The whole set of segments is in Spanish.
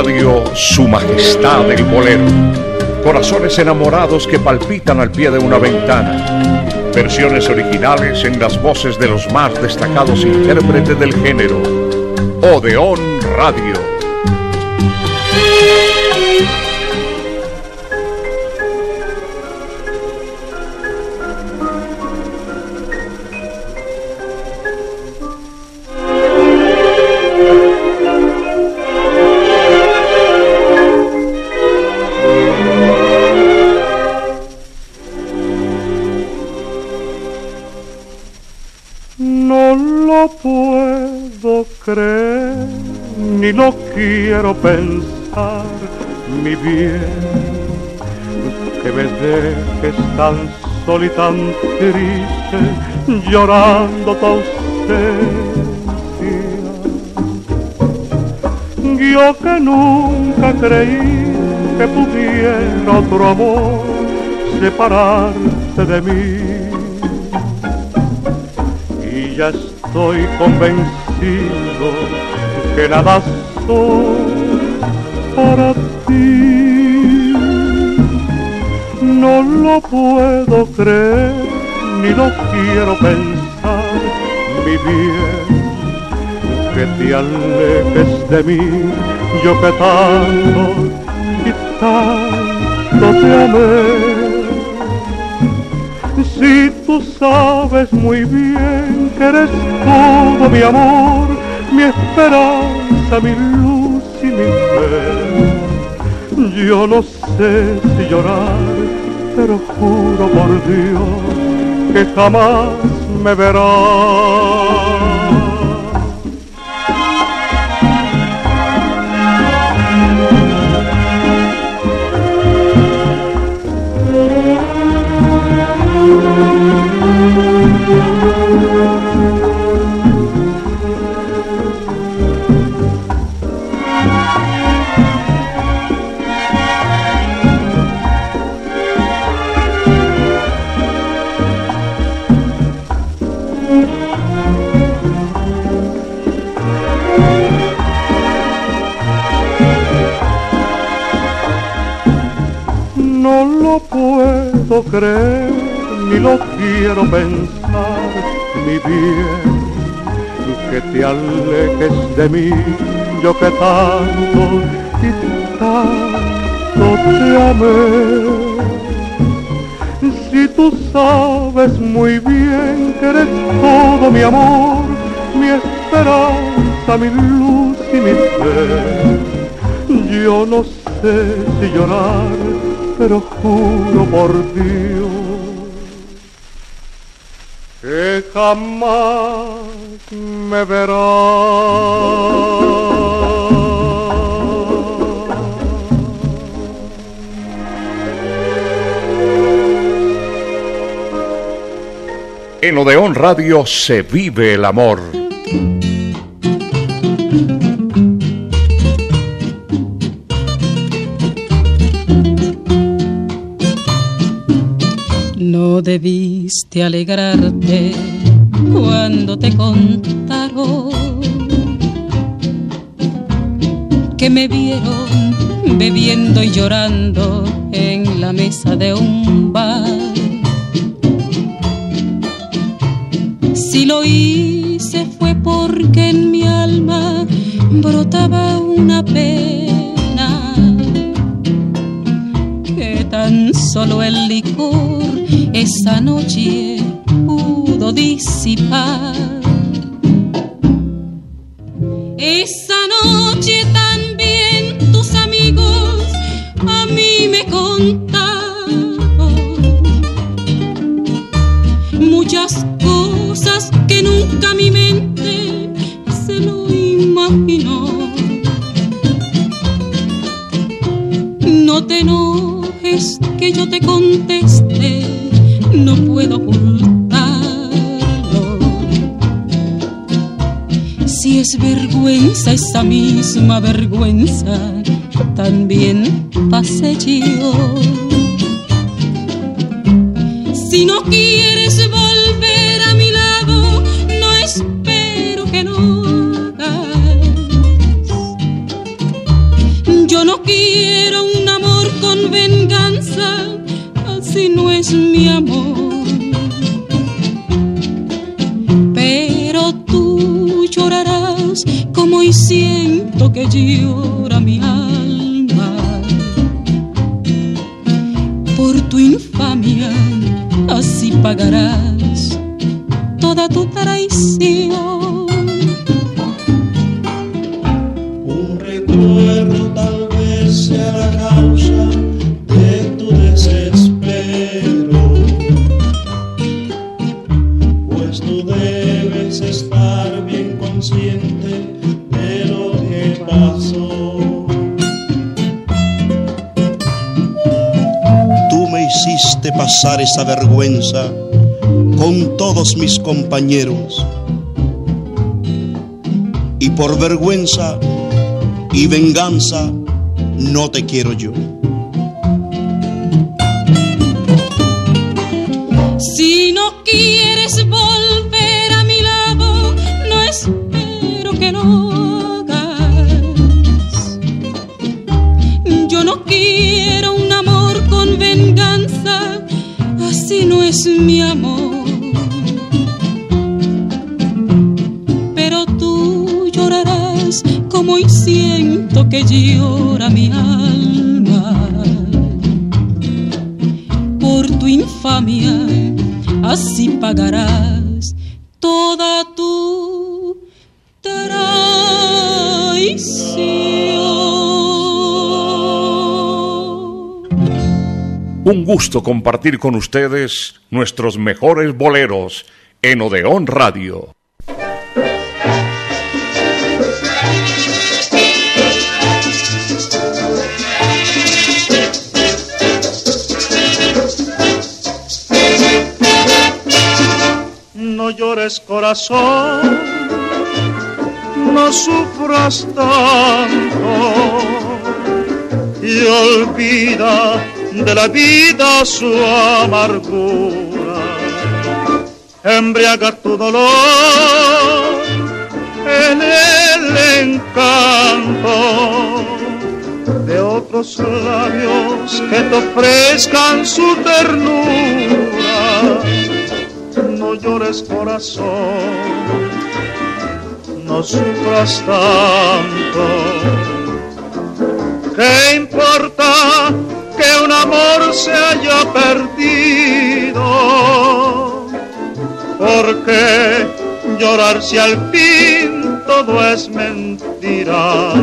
Radio, Su Majestad el Bolero. Corazones enamorados que palpitan al pie de una ventana. Versiones originales en las voces de los más destacados intérpretes del género. Odeón Radio. Ni lo quiero pensar, mi bien, que me dejes tan solo y tan triste, llorando tu ausencia. Yo que nunca creí que pudiera otro amor separarte de mí, y ya estoy convencido que nada soy para ti. No lo puedo creer, ni lo quiero pensar, mi bien, que te alejes de mí, yo que tanto y tanto te amé. Si tú sabes muy bien que eres todo mi amor, mi esperanza, mi luz y mi fe, yo no sé si llorar, pero juro por Dios que jamás me verás. No lo puedo creer, ni lo quiero pensar, mi bien, que te alejes de mí, yo que tanto y tanto te amé. Si tú sabes muy bien que eres todo mi amor, mi esperanza, mi luz y mi fe, yo no sé si llorar, pero juro por Dios que jamás me verás. En Odeón Radio se vive el amor. No debiste alegrarte cuando te contaron que me vieron bebiendo y llorando en la mesa de un bar. Si lo hice fue porque en mi alma brotaba una pena que tan solo el licor esa noche pudo disipar. Esa noche también tus amigos a mí me contaron muchas cosas que nunca mi mente se lo imaginó. No te enojes que yo te conteste, no puedo ocultarlo. Si es vergüenza, esa misma vergüenza también pasé yo. Si no quieres volver a mi lado, no espero que no hagas así no es mi amor. Pero tú llorarás como hoy siento que llora mi alma. Por tu infamia así pagarás toda tu traición. Un recuerdo tal vez sea la causa de tu desespero, pues tú debes estar bien consciente de lo que pasó. Tú me hiciste pasar esa vergüenza con todos mis compañeros, y por vergüenza y venganza no te quiero yo. Si no quieres volver a mi lado, no espero que lo hagas. Yo no quiero un amor con venganza, así no es mi amor. Pero tú llorarás como hoy siento que llora mi alma. Por tu infamia así pagarás toda tu traición. Un gusto compartir con ustedes nuestros mejores boleros en Odeón Radio. No llores, corazón, no sufras tanto y olvida de la vida su amargura. Embriaga tu dolor en el encanto de otros labios que te ofrezcan su ternura. No llores, corazón, no sufras tanto. ¿Qué importa que un amor se haya perdido? ¿Por qué llorar si al fin todo es mentira?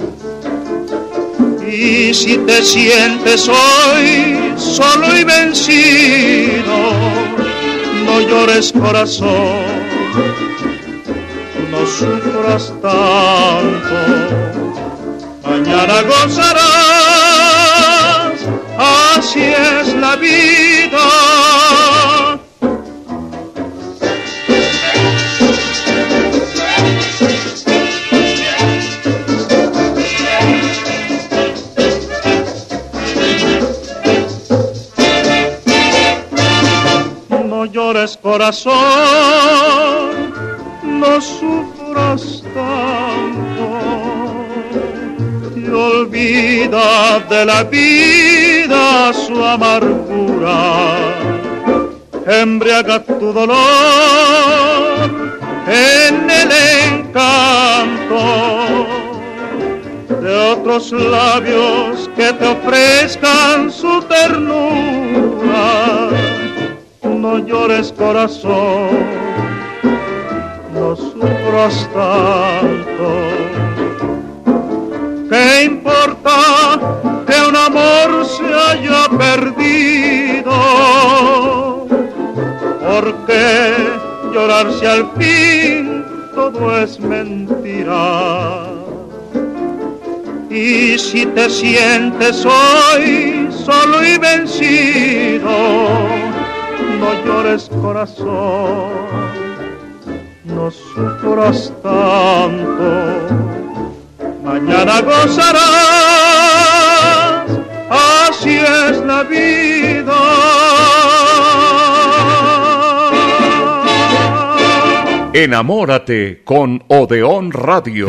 Y si te sientes hoy solo y vencido, no llores, corazón, no sufras tanto. Mañana gozarás, así es la vida. No llores, corazón, no sufras tanto y olvida de la vida su amargura. Embriaga tu dolor en el encanto de otros labios que te ofrezcan su ternura. No llores, corazón, no sufras tanto. ¿Qué importa que un amor se haya perdido? ¿Por qué llorar si al fin todo es mentira? Y si te sientes hoy solo y vencido, no llores, corazón, no sufras tanto. Mañana gozarás, así es la vida. Enamórate con Odeón Radio.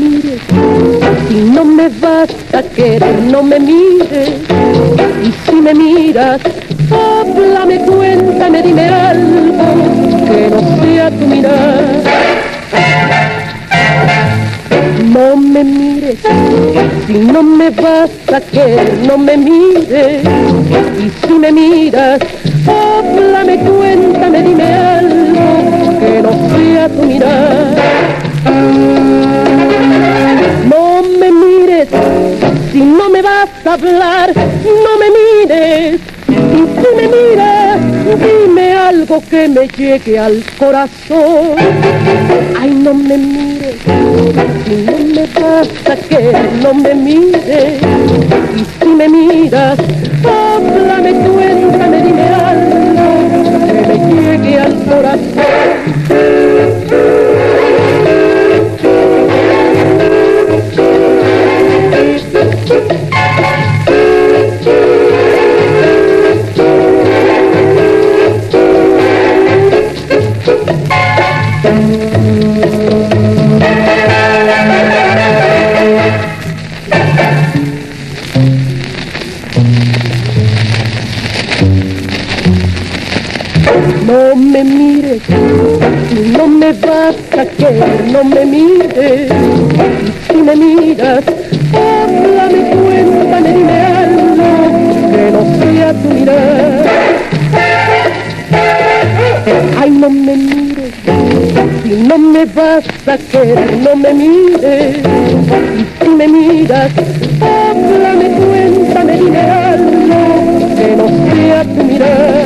mires, si no me vas a querer, no me mires. Y si me miras, háblame, cuéntame, dime algo que no sea tu mirar. No me mires, si no me vas a querer, no me mires. Y si me miras, háblame, cuéntame, dime algo que no sea tu mirar. No me mires, si no me vas a hablar, no me mires. Y si me miras, dime algo que me llegue al corazón. Ay, no me mires, si no me vas a querer, no me mires. Y si me miras, háblame, cuéntame, dime algo que me llegue al corazón. No me mires, si no me vas a querer, no me mires. Y si me miras, háblame, cuéntame, dime algo que no sea tu mirar. Ay, no me mires, si no me vas a querer, no me mires. Y si me miras, háblame, cuéntame, dime algo que no sea tu mirar.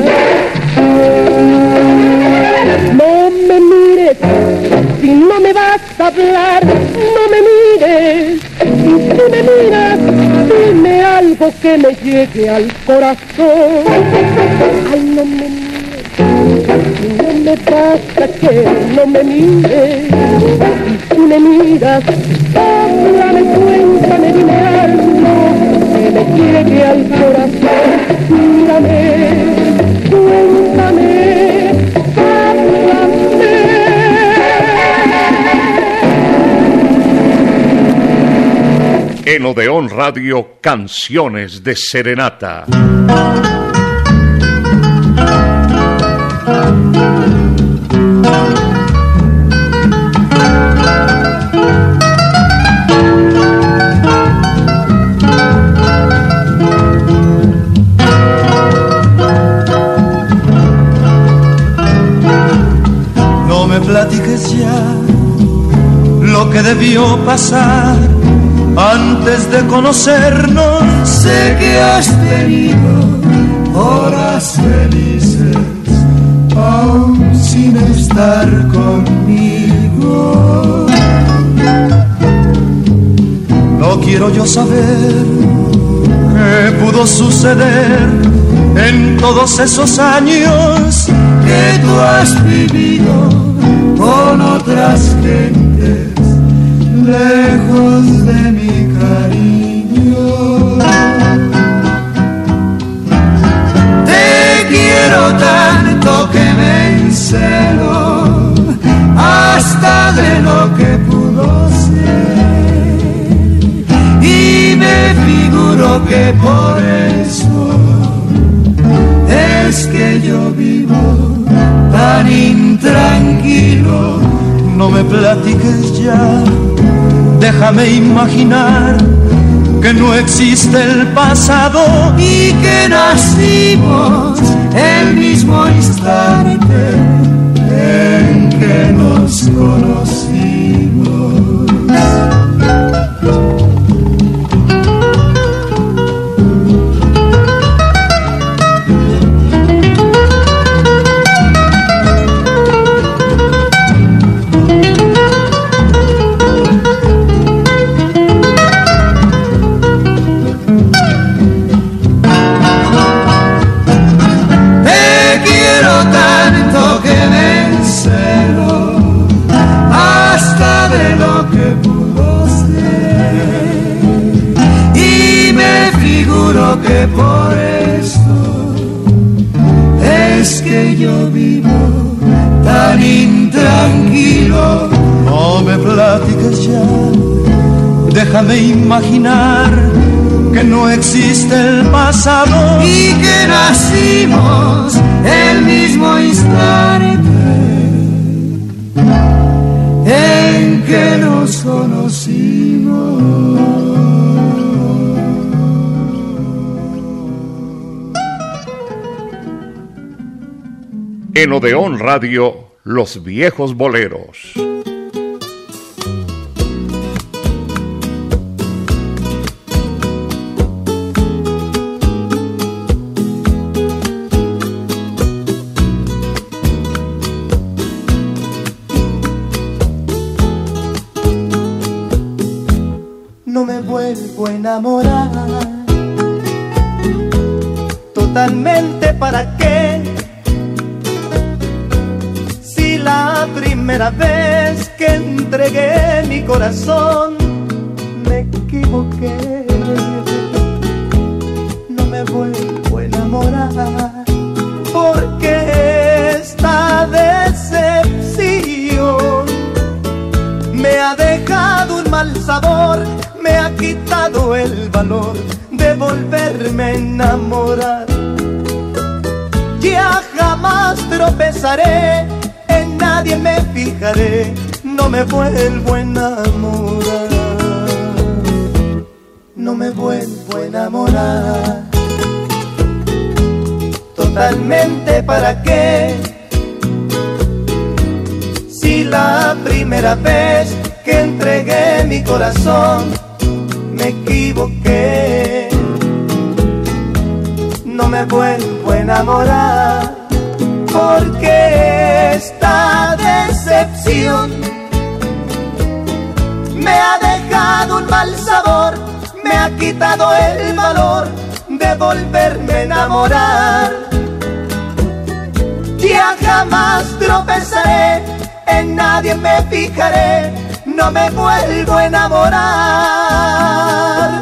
No me mires, si no me vas a hablar, no me mires. Y si me miras, dime algo que me llegue al corazón. Ay, no me mires, si no me vas a querer, no me mires. Y si me miras, háblame, cuéntame, dime algo que me llegue al corazón. Mírame, cuéntame, háblame. En Odeón Radio, Canciones de Serenata. No me platiques ya lo que debió pasar antes de conocernos. Sé que has tenido horas felices aún sin estar conmigo. No quiero yo saber qué pudo suceder en todos esos años que tú has vivido con otras gentes lejos de mi cariño. Te quiero tanto que me encelo hasta de lo que pudo ser, y me figuro que por eso es que yo vivo tan intranquilo. No me platiques ya, déjame imaginar que no existe el pasado y que nacimos el mismo instante en que nos conocimos. Que por esto es que yo vivo tan intranquilo. No me platiques ya Déjame imaginar que no existe el pasado y que nacimos el mismo instante en que nos conocimos. En Odeón Radio, Los Viejos Boleros. No me vuelvo a enamorar. Totalmente, ¿para qué? Si la primera vez que entregué mi corazón me equivoqué. No me vuelvo a enamorar, porque esta decepción me ha dejado un mal sabor, me ha quitado el valor de volverme a enamorar. Ya jamás tropezaré, en nadie me fijaré, no me vuelvo a enamorar. No me vuelvo a enamorar. Totalmente, ¿para qué? Si la primera vez que entregué mi corazón me equivoqué. No me vuelvo a enamorar, porque esta decepción me ha dejado un mal sabor, me ha quitado el valor de volverme a enamorar. Ya jamás tropezaré, en nadie me fijaré, no me vuelvo a enamorar.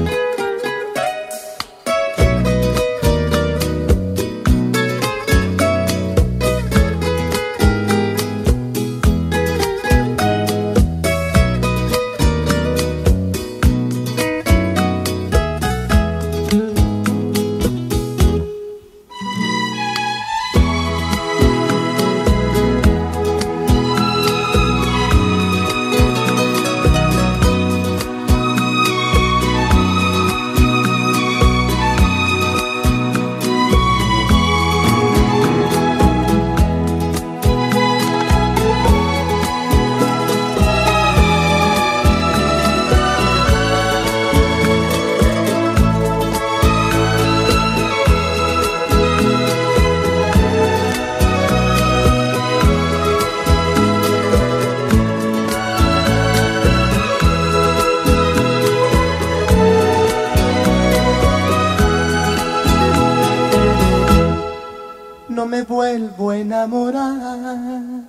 No me vuelvo a enamorar.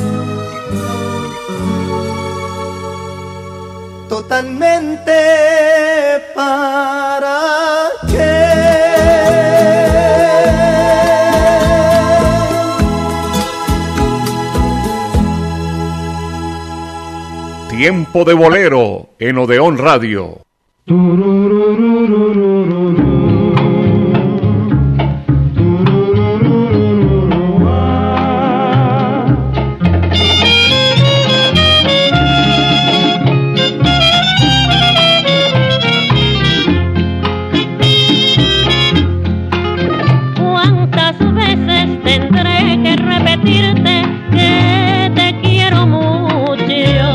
Totalmente, ¿para qué? Tiempo de Bolero en Odeón Radio. Que te quiero mucho.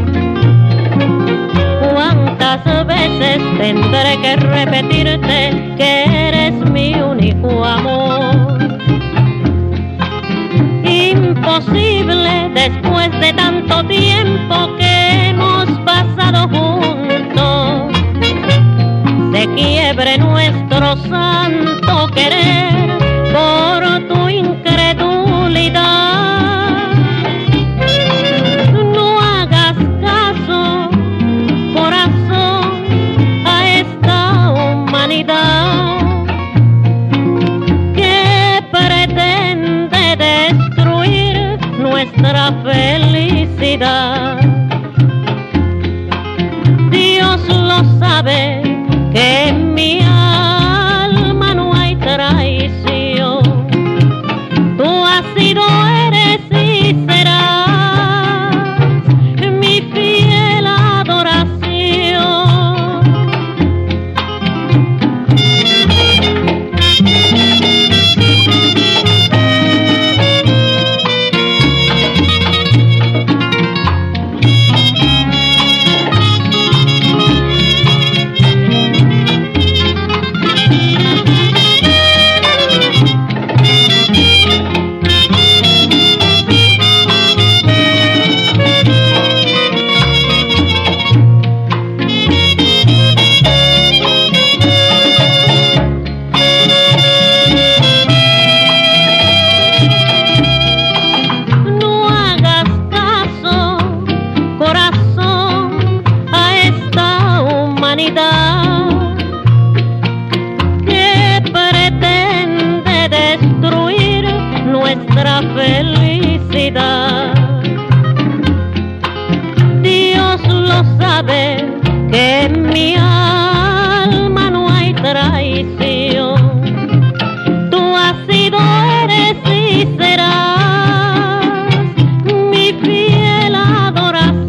¿Cuántas veces tendré que repetirte que eres mi único amor? Imposible después de tanto tiempo que hemos pasado juntos, se quiebre nuestro santo querer por tu incredulidad. No hagas caso, corazón, a esta humanidad que pretende destruir nuestra felicidad. Dios humanidad que pretende destruir nuestra felicidad. Dios lo sabe que en mi alma no hay traición. Tú has sido, eres y serás mi fiel adoración.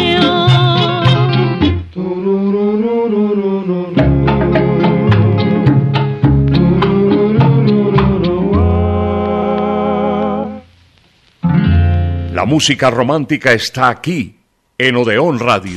La música romántica está aquí, en Odeón Radio.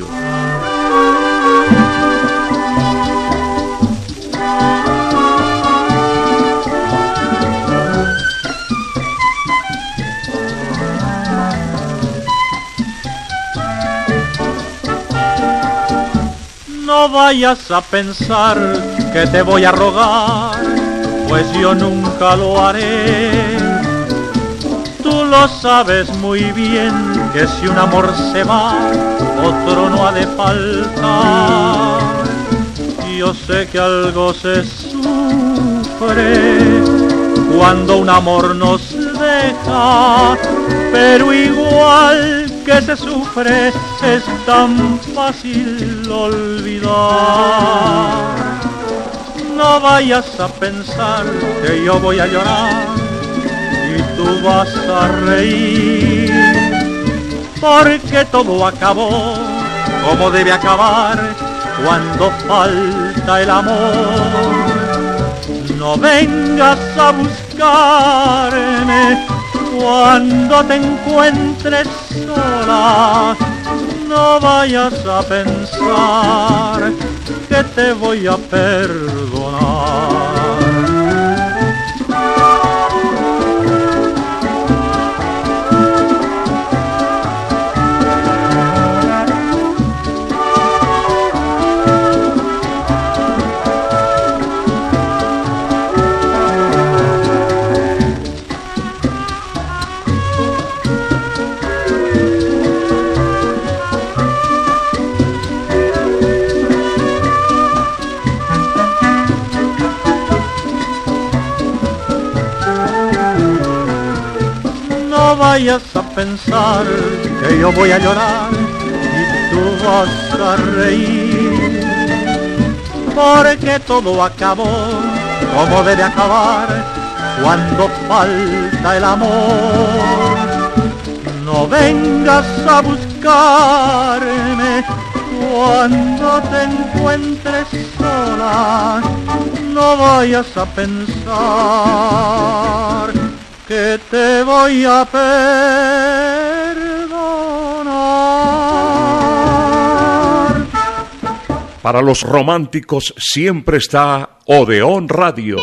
No vayas a pensar que te voy a rogar, pues yo nunca lo haré. Tú lo sabes muy bien que si un amor se va, otro no ha de faltar. Yo sé que algo se sufre cuando un amor nos deja, pero igual que se sufre es tan fácil olvidar. No vayas a pensar que yo voy a llorar y tú vas a reír, porque todo acabó como debe acabar cuando falta el amor. No vengas a buscarme cuando te encuentres sola. No vayas a pensar que te voy a perdonar. No vayas a pensar que yo voy a llorar y tú vas a reír, porque todo acabó como debe acabar cuando falta el amor. No vengas a buscarme cuando te encuentres sola. No vayas a pensar que te voy a perdonar. Para los románticos siempre está Odeón Radio.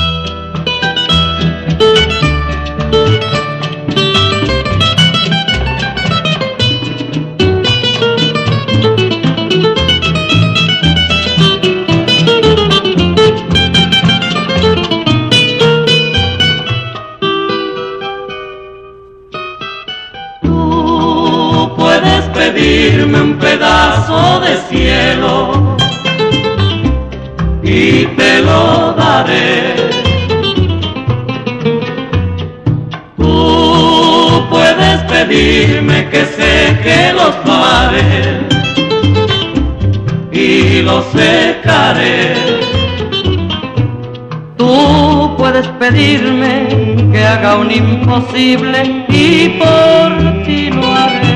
Pedirme un pedazo de cielo y te lo daré. Tú puedes pedirme que seque los mares y los secaré. Tú puedes pedirme que haga un imposible y por ti lo haré.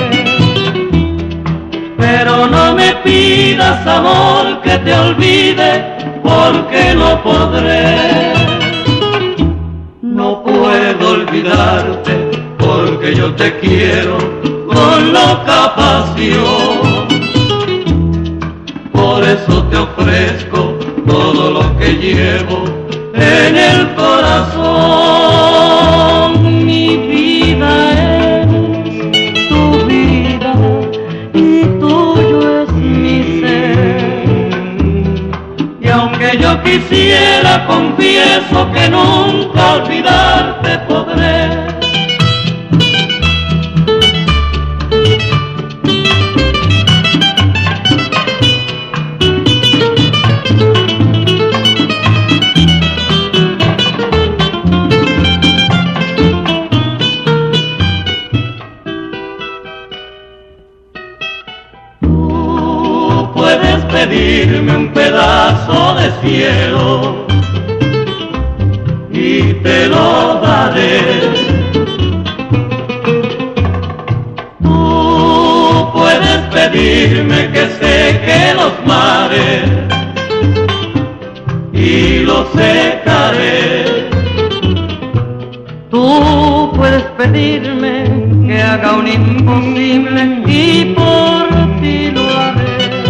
Pero no me pidas, amor, que te olvide, porque no podré. No puedo olvidarte, porque yo te quiero con loca pasión. Por eso te ofrezco todo lo que llevo en el corazón. Mi vida es tu vida y tuyo es mi ser. Y aunque yo quisiera, confieso que nunca olvidarte podré. pedirme un pedazo de cielo y te lo daré. Tú puedes pedirme que seque los mares y los secaré. Tú puedes pedirme que haga un imposible y por ti lo haré.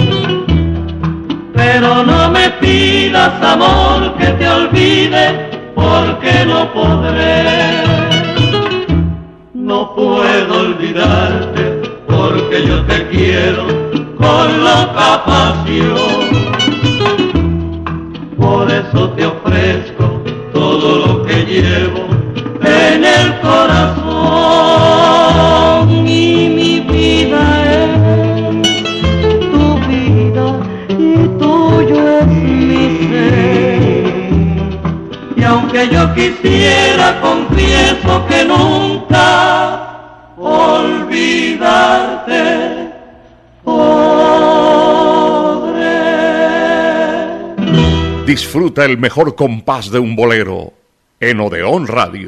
Pero no me pidas, amor, que te olvide, porque no podré. No puedo olvidarte, porque yo te quiero con loca pasión. Por eso te ofrezco todo lo que llevo en el corazón. Y mi vida es tu vida y tuyo es mi ser. Y aunque yo quisiera, confieso que nunca olvidarte podré. Disfruta el mejor compás de un bolero en Odeón Radio.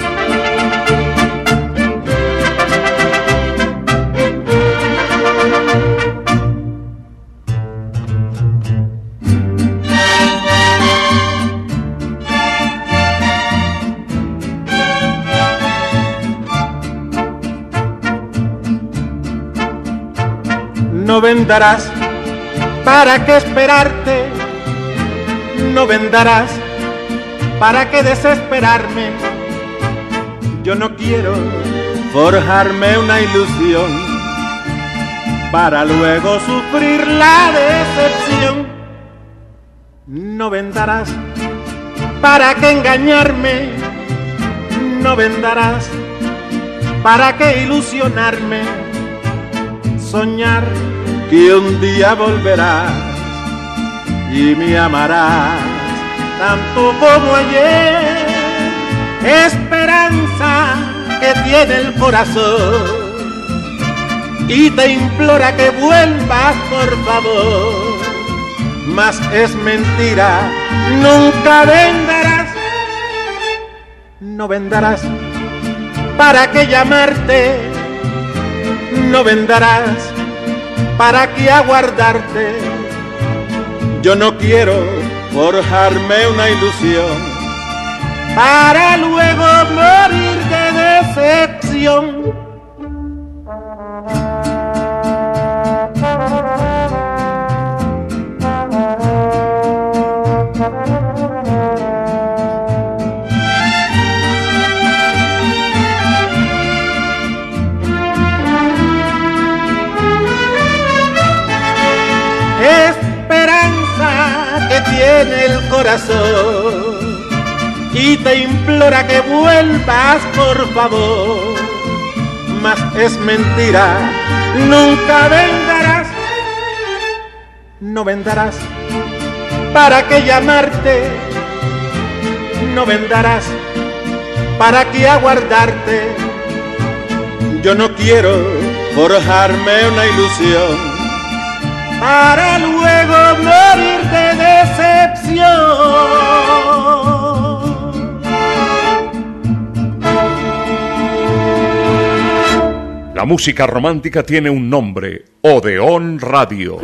No vendarás, ¿para qué esperarte? No vendarás, ¿para qué desesperarme? Yo no quiero forjarme una ilusión para luego sufrir la decepción. No vendarás, ¿para qué engañarme? No vendarás, ¿para qué ilusionarme? Soñar que un día volverás y me amarás tanto como ayer. Esperanza que tiene el corazón y te implora que vuelvas por favor. Mas es mentira, nunca vendarás. No vendarás, ¿para qué llamarte? No vendarás, ¿para qué aguardarte? Yo no quiero forjarme una ilusión para luego morir de decepción. Tiene el corazón y te implora que vuelvas por favor. Mas es mentira, nunca vendarás. No vendarás, ¿para qué llamarte? No vendarás, ¿para qué aguardarte? Yo no quiero forjarme una ilusión para luego morir de decepción. La música romántica tiene un nombre: Odeón Radio.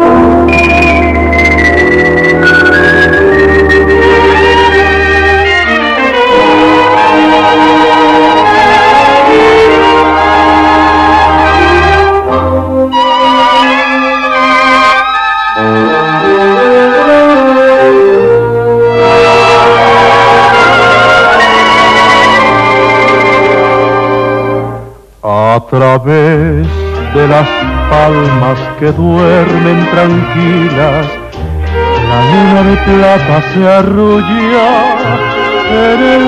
A través de las palmas que duermen tranquilas, la luna de plata se arrulla en el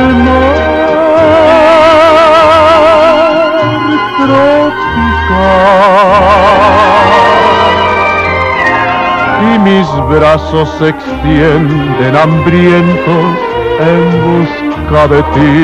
mar tropical. Y mis brazos se extienden hambrientos en busca de ti.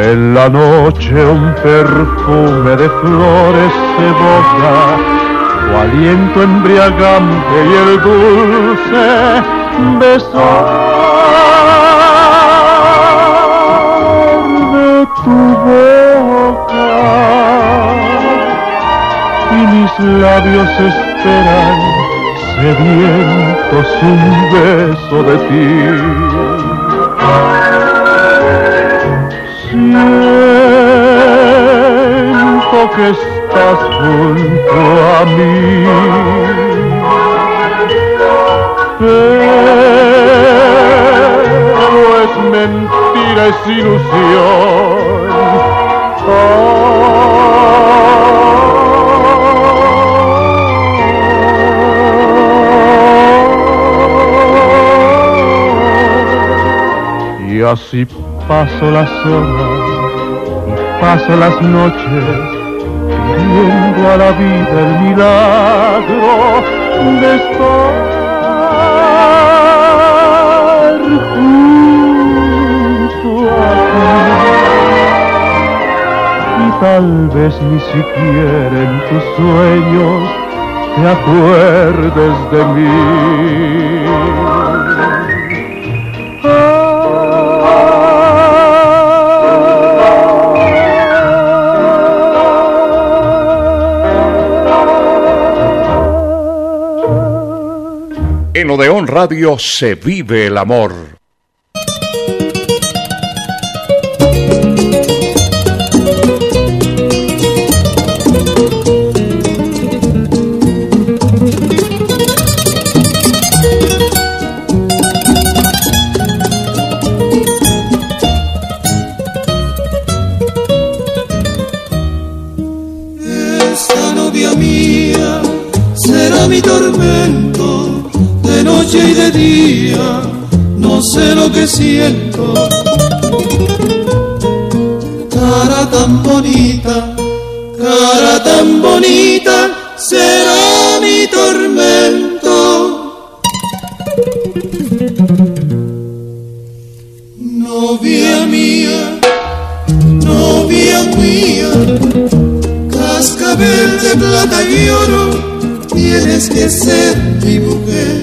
En la noche un perfume de flores se evoca, tu aliento embriagante y el dulce besar de tu boca. Y mis labios esperan sedientos un beso de ti. Siento que estás junto a mí, pero es mentira, es ilusión. Y así paso las horas y paso las noches pidiendo a la vida el milagro de estar junto a ti. Y tal vez ni siquiera en tus sueños te acuerdes de mí. En Odeón Radio se vive el amor. Esta novia mía será mi tormento, de noche y de día, no sé lo que siento. Cara tan bonita, será mi tormento. Novia mía, cascabel de plata y oro, tienes que ser mi mujer.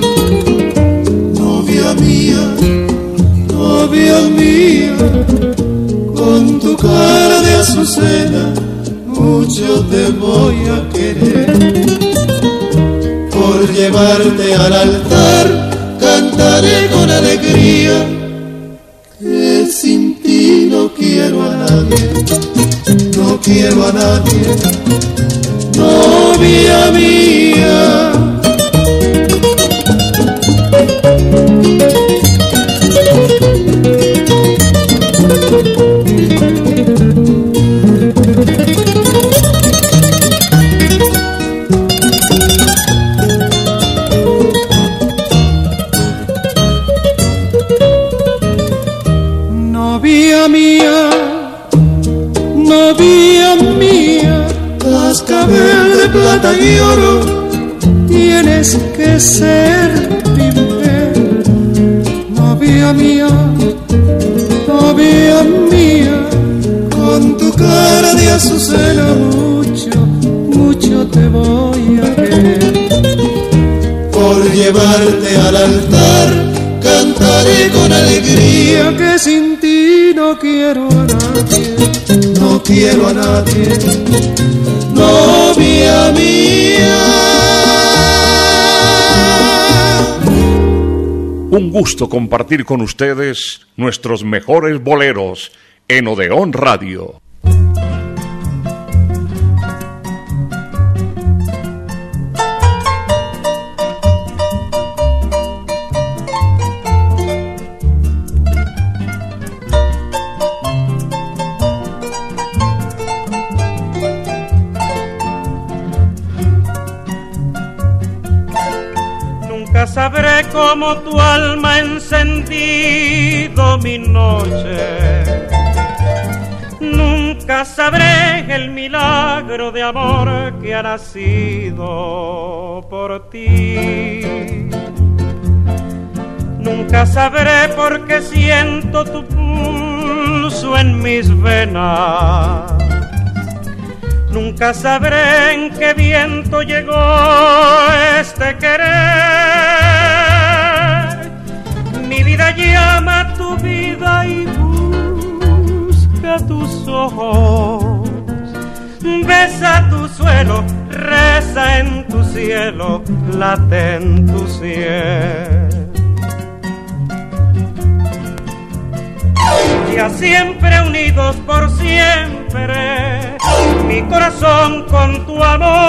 Novia mía, con tu cara de azucena, mucho te voy a querer. Por llevarte al altar, cantaré con alegría, que sin ti no quiero a nadie, no quiero a nadie. Novia mía, novia mía, cascabel de plata y oro, tienes que ser mi mujer. Novia mía, con tu cara de azucena, mucho te voy a querer. Por llevarte al altar, cantaré con alegría, que sin ti no quiero a nadie, no quiero a nadie. Novia mía. Un gusto compartir con ustedes nuestros mejores boleros en Odeón Radio. Sabré cómo tu alma ha encendido mi noche. Nunca sabré el milagro de amor que ha nacido por ti. Nunca sabré por qué siento tu pulso incluso en mis venas. Nunca sabré en qué viento llegó este querer. Mi vida llama a tu vida y busca tus ojos. Besa tu suelo, reza en tu cielo, late en tu cielo. Ya siempre unidos por siempre, mi corazón con tu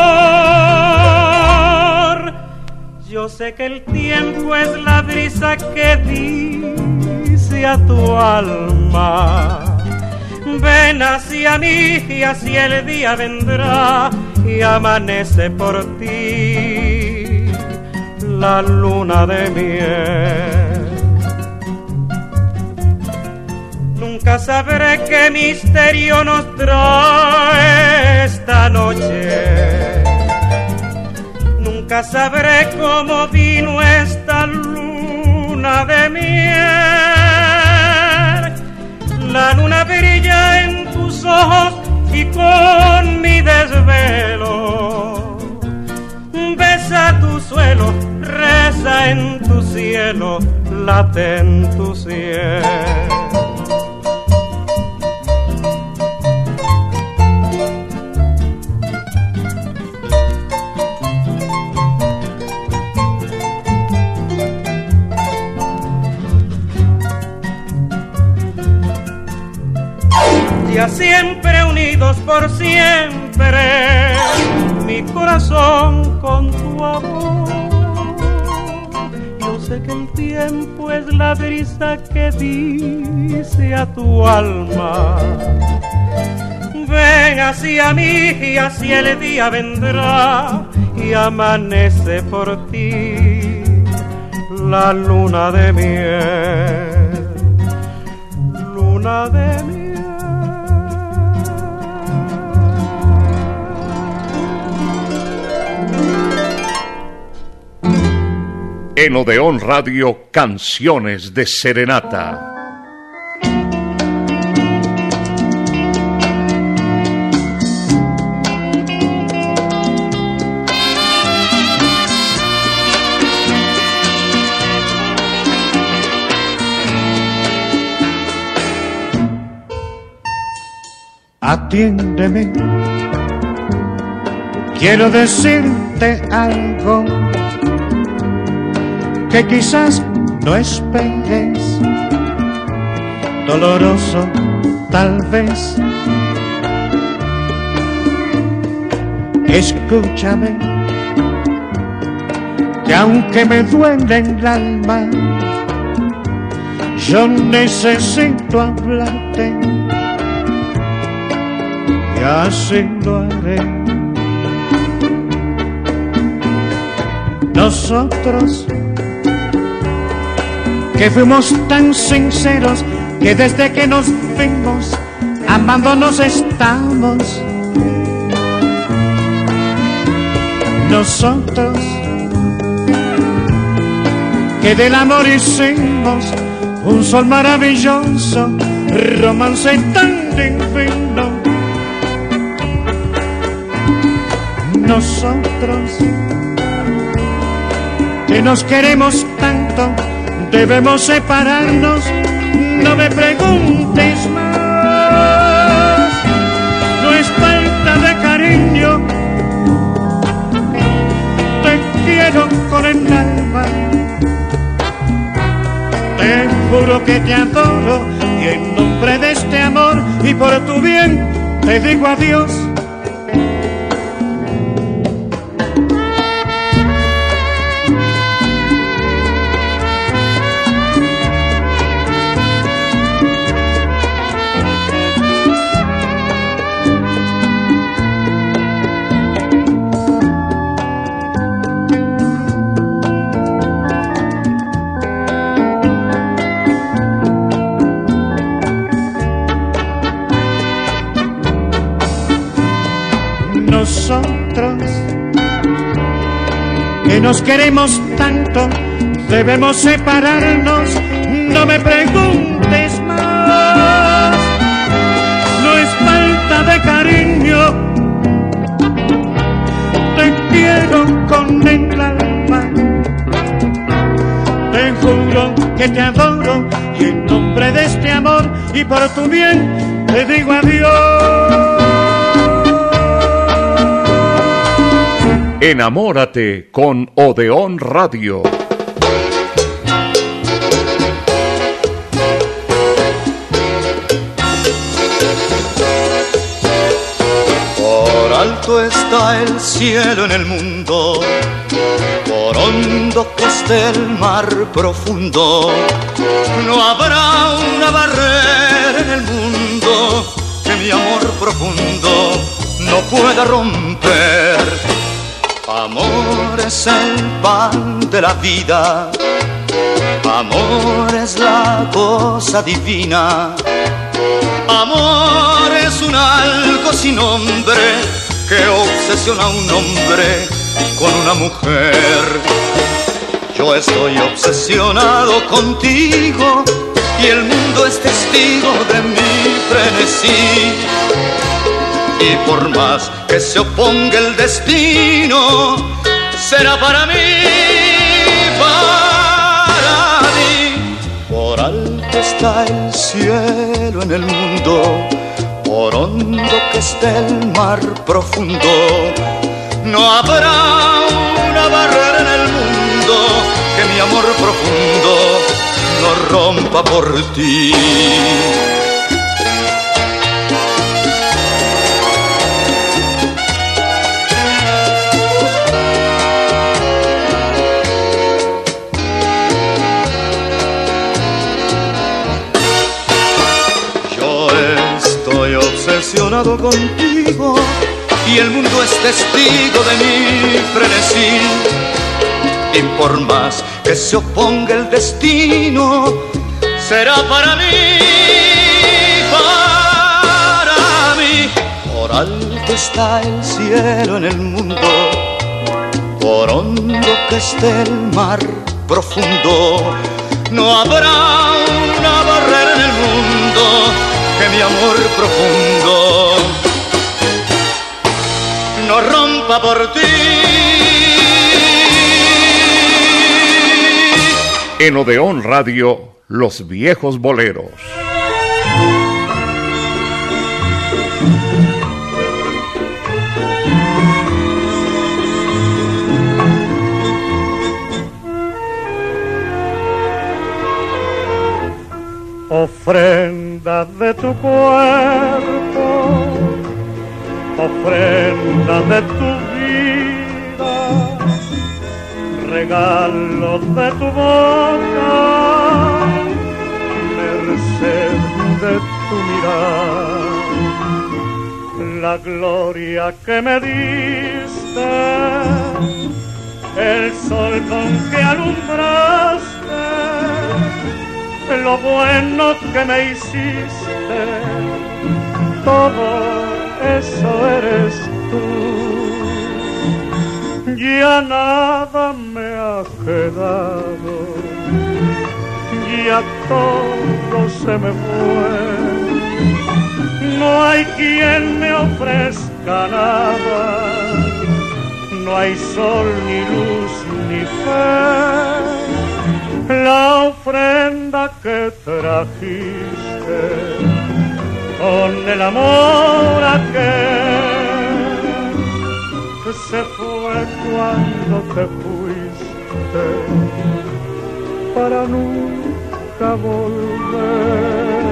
amor. Yo sé que el tiempo es la brisa que dice a tu alma: ven hacia mí y así el día vendrá y amanece por ti la luna de miel. Nunca sabré qué misterio nos trae esta noche. Nunca sabré cómo vino esta luna de miel. La luna brilla en tus ojos y con mi desvelo. Besa tu suelo, reza en tu cielo, late en tu cielo. Ya siempre unidos por siempre, mi corazón con tu amor. Yo sé que el tiempo es la brisa que dice a tu alma: ven hacia mí y así el día vendrá y amanece por ti la luna de miel, luna de miel. En Odeón Radio, Canciones de Serenata. Atiéndeme, quiero decirte algo que quizás no esperes, doloroso tal vez. Escúchame, que aunque me duele el alma, yo necesito hablarte y así lo haré. Nosotros que fuimos tan sinceros, que desde que nos vimos amándonos estamos. Nosotros que del amor hicimos un sol maravilloso, romance tan divino. Nosotros que nos queremos tanto, debemos separarnos, no me preguntes más. No es falta de cariño, te quiero con el alma. Te juro que te adoro y en nombre de este amor y por tu bien te digo adiós. Nosotros que nos queremos tanto, debemos separarnos, no me preguntes más. que te adoro, y en nombre de este amor y por tu bien te digo adiós. Enamórate con Odeón Radio. Por alto está el cielo en el mundo, por hondo que esté el mar profundo, no habrá una barrera en el mundo que mi amor profundo no pueda romper. Amor es el pan de la vida, amor es la cosa divina, amor es un algo sin nombre que obsesiona a un hombre con una mujer. Yo estoy obsesionado contigo y el mundo es testigo de mi frenesí. Y por más que se oponga el destino, será para mí, para mí. Por alto está el cielo en el mundo, por hondo que esté el mar profundo, no habrá una barrera en el mundo que mi amor profundo no rompa por ti. Obsesionado contigo y el mundo es testigo de mi frenesí. Y por más que se oponga el destino, será para mí, para mí. Por alto está el cielo en el mundo, por hondo que esté el mar profundo, no habrá una barrera en el mundo que mi amor profundo no rompa por ti. En Odeón Radio, Los Viejos Boleros. Ofrenda de tu cuerpo, ofrenda de tu vida, regalo de tu boca, merced de tu mirar, la gloria que me diste, el sol con que alumbraste, lo bueno que me hiciste, todo eso eres tú. Ya nada me ha quedado, ya todo se me fue. No hay quien me ofrezca nada, no hay sol ni luz ni fe. La ofrenda que trajiste con el amor aquel que se fue cuando te fuiste para nunca volver.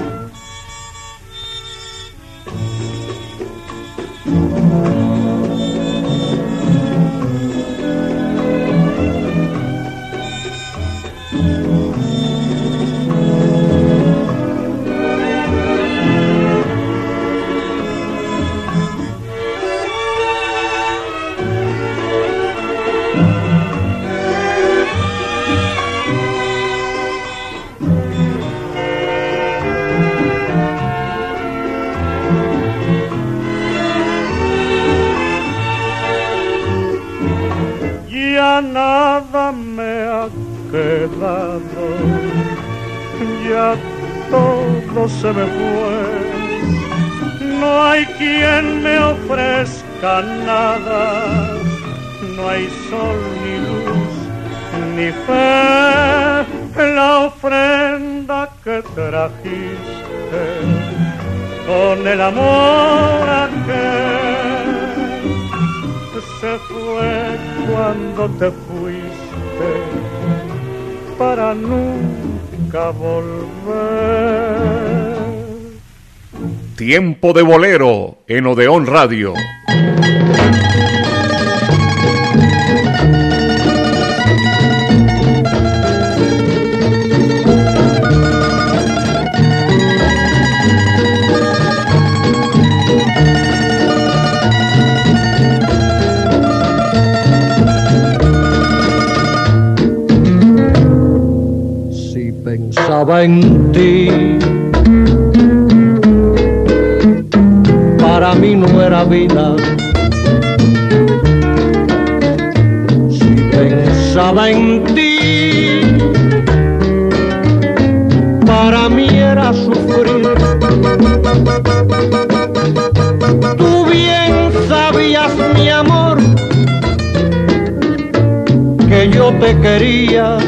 Nada me ha quedado, ya todo se me fue. No hay quien me ofrezca nada, no hay sol ni luz ni fe. la ofrenda que trajiste con el amor aquel se fue cuando te fuiste para nunca volver. Tiempo de bolero en Odeón Radio. Si pensaba en ti, para mí no era vida. Si pensaba en ti, para mí era sufrir. Tú bien sabías, mi amor, que yo te quería.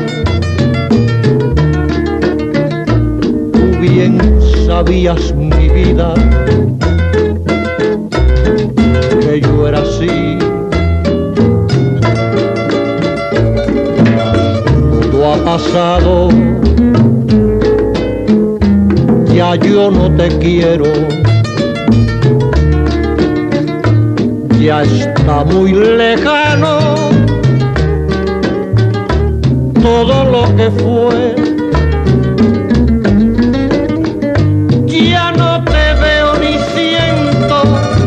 Tú bien sabías, mi vida, que yo era así. Todo ha pasado, ya yo no te quiero. Ya está muy lejano todo lo que fue. Ya no te veo ni siento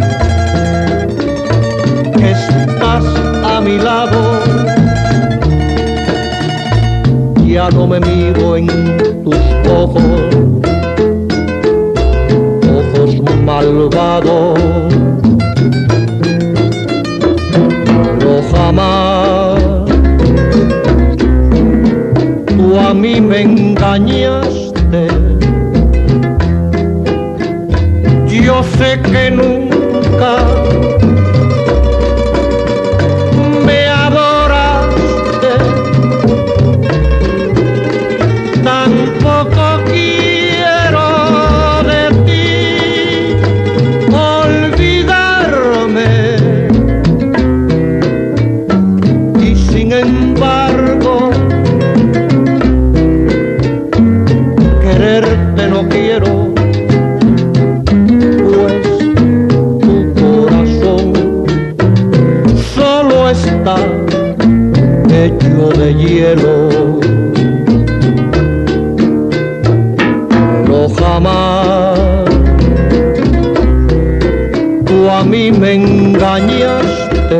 que estás a mi lado. Ya no me miro en tus ojos malvados. Pero jamás tú a mí me engañaste. Yo sé que nunca me adoraste. Tampoco quiero de ti olvidarme. Y sin embargo, quererte no quiero. Hecho de hielo, pero jamás tú a mí me engañaste.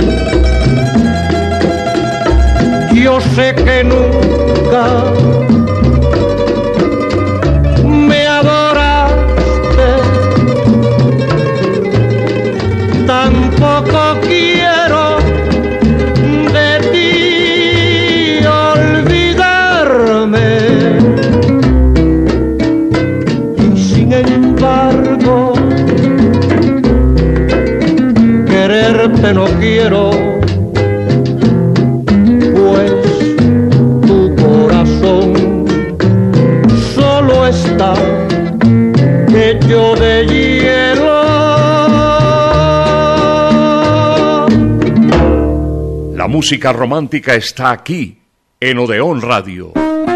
Yo sé que nunca me adoraste. Tampoco quiero no quiero, pues tu corazón solo está hecho de hielo. La música romántica está aquí, en Odeón Radio.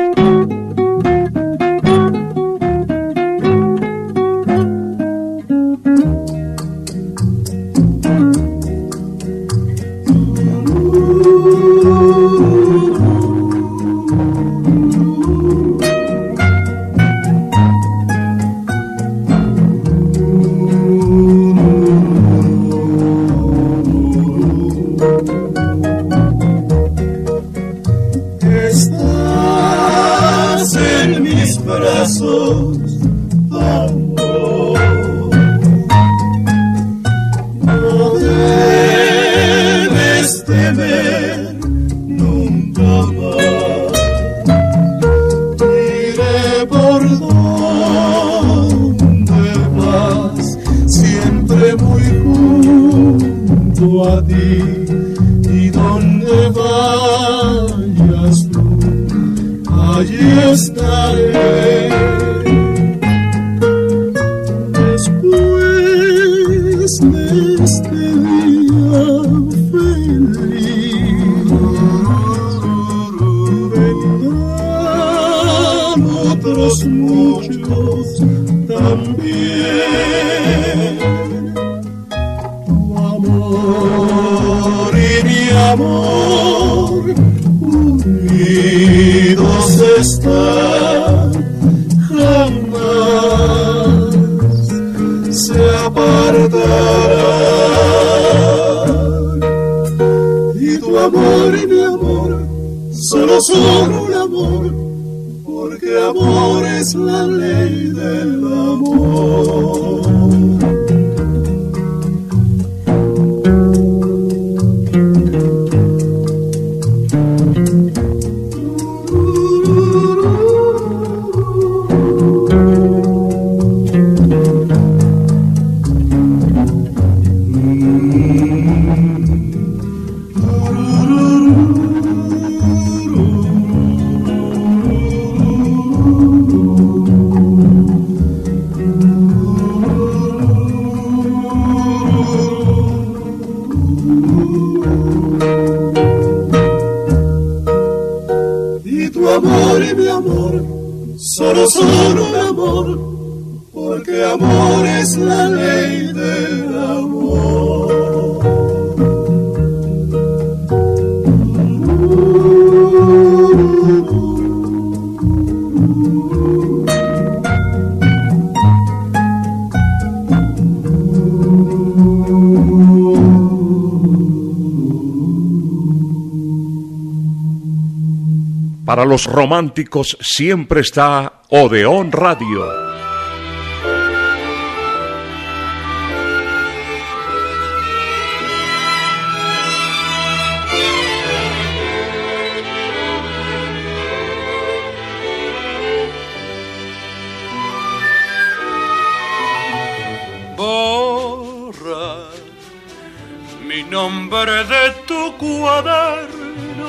a ti y donde vayas tú, allí estaré. Después de este día feliz, vendrán otros muchos también. Tu amor y mi amor unidos están, jamás se apartarán. Y tu amor y mi amor solo son un amor, porque amor es la ley del amor. Solo son un amor, porque amor es la ley del amor. Para los románticos siempre está Odeón Radio. Borra mi nombre de tu cuaderno,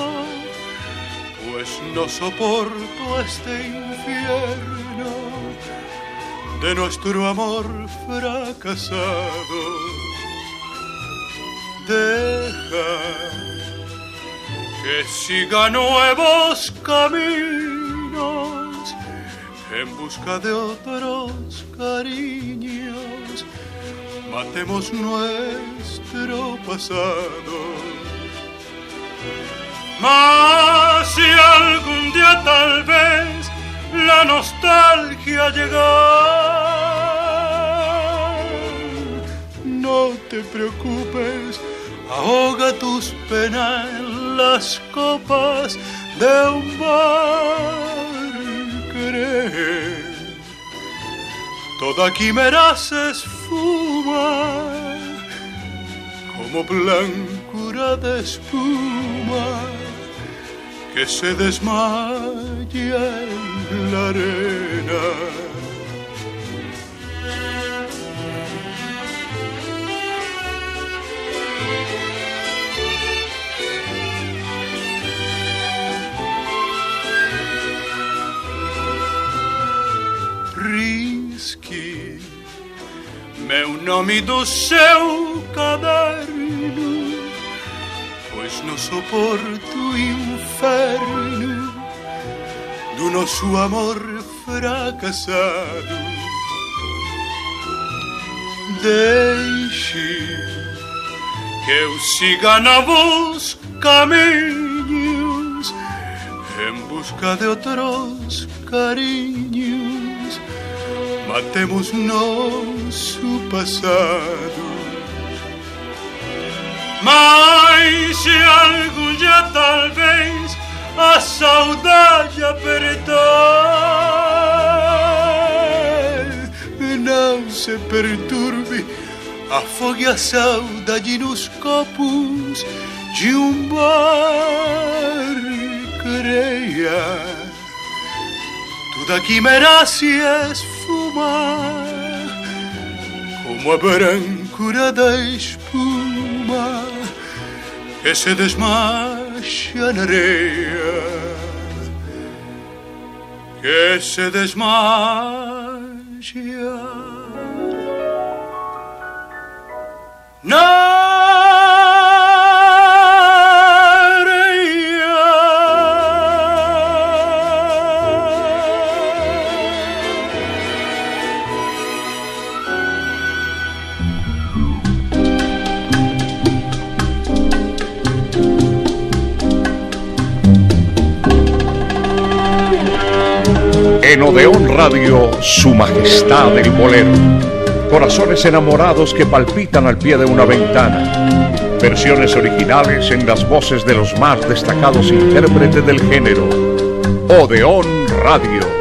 pues no soporto este infierno de nuestro amor fracasado. Deja que siga nuevos caminos en busca de otros cariños. Matemos nuestro pasado. Mas si algún día tal vez la nostalgia llega, no te preocupes, ahoga tus penas en las copas de un bar. Cree, toda quimera se esfuma como blancura de espuma que se desmaya en la arena. Rischi meu nome do seu caderno, pois não suporto o inferno do nosso amor fracassado. Deixe que eu siga novos caminhos em busca de outros carinhos. Matemos nosso passado. Mas se algum dia talvez a saudade apertar, não se perturbe, afogue a saudade nos copos de um bar. Creia, tudo aqui merece esfumar como a brancura da espuma que se desmancha na areia. que se desmaya. En Odeón Radio, Su Majestad el Bolero. Corazones enamorados que palpitan al pie de una ventana. Versiones originales en las voces de los más destacados intérpretes del género. Odeón Radio.